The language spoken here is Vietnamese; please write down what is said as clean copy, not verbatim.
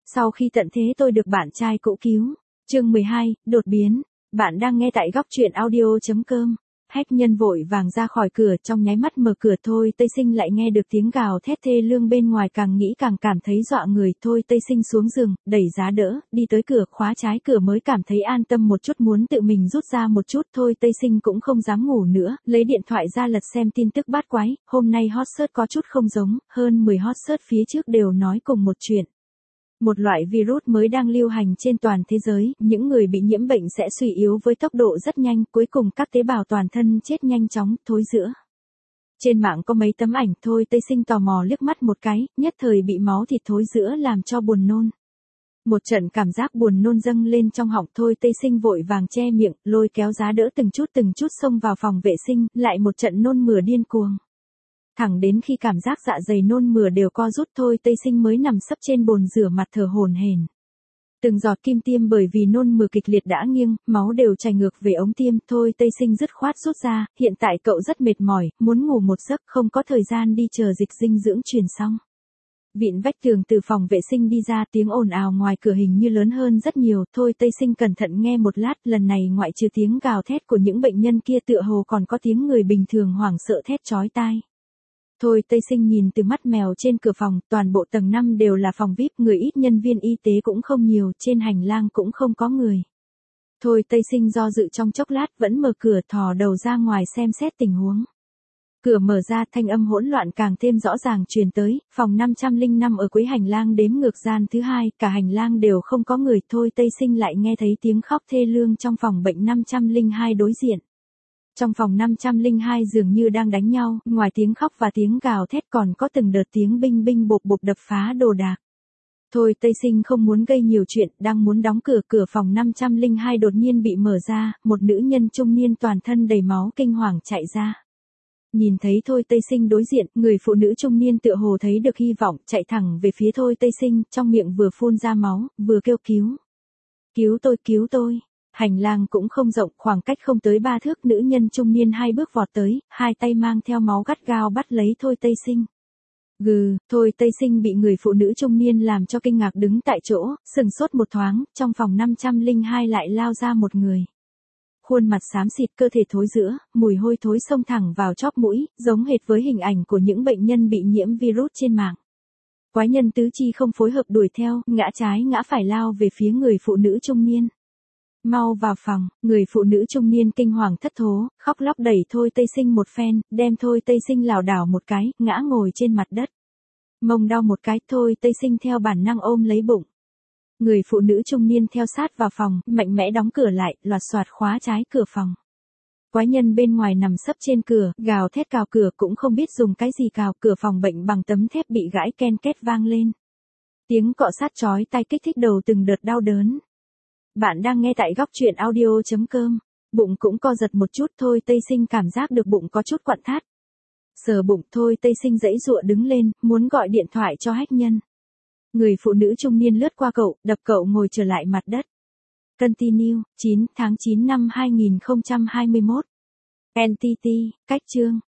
Sau khi tận thế tôi được bạn trai cũ cứu. Chương 12, đột biến. Bạn đang nghe tại góc truyện audio.com. Hách nhân vội vàng ra khỏi cửa, trong nháy mắt mở cửa Thôi Tây Sinh lại nghe được tiếng gào thét thê lương bên ngoài, càng nghĩ càng cảm thấy dọa người. Thôi Tây Sinh xuống giường, đẩy giá đỡ, đi tới cửa, khóa trái cửa mới cảm thấy an tâm một chút, muốn tự mình rút ra một chút. Thôi Tây Sinh cũng không dám ngủ nữa, lấy điện thoại ra lật xem tin tức bát quái. Hôm nay hot search có chút không giống, hơn 10 hot search phía trước đều nói cùng một chuyện. Một loại virus mới đang lưu hành trên toàn thế giới, những người bị nhiễm bệnh sẽ suy yếu với tốc độ rất nhanh, cuối cùng các tế bào toàn thân chết nhanh chóng, thối rữa. Trên mạng có mấy tấm ảnh. Thôi Tây Sinh tò mò liếc mắt một cái, nhất thời bị máu thịt thối rữa làm cho buồn nôn. Một trận cảm giác buồn nôn dâng lên trong họng. Thôi Tây Sinh vội vàng che miệng, lôi kéo giá đỡ từng chút xông vào phòng vệ sinh, lại một trận nôn mửa điên cuồng. Thẳng đến khi cảm giác dạ dày nôn mửa đều co rút, Thôi Tây Sinh mới nằm sấp trên bồn rửa mặt thở hổn hển. Từng giọt kim tiêm bởi vì nôn mửa kịch liệt đã nghiêng, máu đều chảy ngược về ống tiêm. Thôi Tây Sinh dứt khoát rút ra, hiện tại cậu rất mệt mỏi, muốn ngủ một giấc, không có thời gian đi chờ dịch dinh dưỡng truyền xong. Vịn vách tường từ phòng vệ sinh đi ra, tiếng ồn ào ngoài cửa hình như lớn hơn rất nhiều. Thôi Tây Sinh cẩn thận nghe một lát, lần này ngoại trừ tiếng gào thét của những bệnh nhân kia tựa hồ còn có tiếng người bình thường hoảng sợ thét chói tai. Thôi Tây Sinh nhìn từ mắt mèo trên cửa phòng, toàn bộ tầng 5 đều là phòng VIP, người ít, nhân viên y tế cũng không nhiều, trên hành lang cũng không có người. Thôi Tây Sinh do dự trong chốc lát, vẫn mở cửa, thò đầu ra ngoài xem xét tình huống. Cửa mở ra, thanh âm hỗn loạn càng thêm rõ ràng truyền tới, phòng 505 ở cuối hành lang đếm ngược gian thứ hai, cả hành lang đều không có người. Thôi Tây Sinh lại nghe thấy tiếng khóc thê lương trong phòng bệnh 502 đối diện. Trong phòng 502 dường như đang đánh nhau, ngoài tiếng khóc và tiếng gào thét còn có từng đợt tiếng binh binh bộp bộp đập phá đồ đạc. Thôi Tây Sinh không muốn gây nhiều chuyện, đang muốn đóng cửa, cửa phòng 502 đột nhiên bị mở ra, một nữ nhân trung niên toàn thân đầy máu kinh hoàng chạy ra. Nhìn thấy Thôi Tây Sinh đối diện, người phụ nữ trung niên tựa hồ thấy được hy vọng, chạy thẳng về phía Thôi Tây Sinh, trong miệng vừa phun ra máu, vừa kêu cứu. Cứu tôi, cứu tôi. Hành lang cũng không rộng, khoảng cách không tới 3 thước, nữ nhân trung niên 2 bước vọt tới, hai tay mang theo máu gắt gao bắt lấy Thôi Tây Sinh. Thôi Tây Sinh bị người phụ nữ trung niên làm cho kinh ngạc đứng tại chỗ, sừng sốt một thoáng, trong phòng 502 lại lao ra một người. Khuôn mặt xám xịt, cơ thể thối rữa, mùi hôi thối xông thẳng vào chóp mũi, giống hệt với hình ảnh của những bệnh nhân bị nhiễm virus trên mạng. Quái nhân tứ chi không phối hợp đuổi theo, ngã trái ngã phải lao về phía người phụ nữ trung niên. Mau vào phòng, người phụ nữ trung niên kinh hoàng thất thố, khóc lóc đẩy Thôi Tây Sinh một phen, đem Thôi Tây Sinh lảo đảo một cái, ngã ngồi trên mặt đất. Mông đau một cái, Thôi Tây Sinh theo bản năng ôm lấy bụng. Người phụ nữ trung niên theo sát vào phòng, mạnh mẽ đóng cửa lại, loạt soạt khóa trái cửa phòng. Quái nhân bên ngoài nằm sấp trên cửa, gào thét cào cửa, cũng không biết dùng cái gì cào, cửa phòng bệnh bằng tấm thép bị gãi ken két vang lên. Tiếng cọ sát chói tai kích thích đầu từng đợt đau đớn. Bạn đang nghe tại góc truyện audio.com. Bụng cũng co giật một chút. Thôi Tây Sinh cảm giác được bụng có chút quặn thắt. Sờ bụng, Thôi Tây Sinh giãy giụa đứng lên, muốn gọi điện thoại cho hách nhân. Người phụ nữ trung niên lướt qua cậu, đập cậu ngồi trở lại mặt đất. Continue, 9 tháng 9 năm 2021. NTT, cách chương.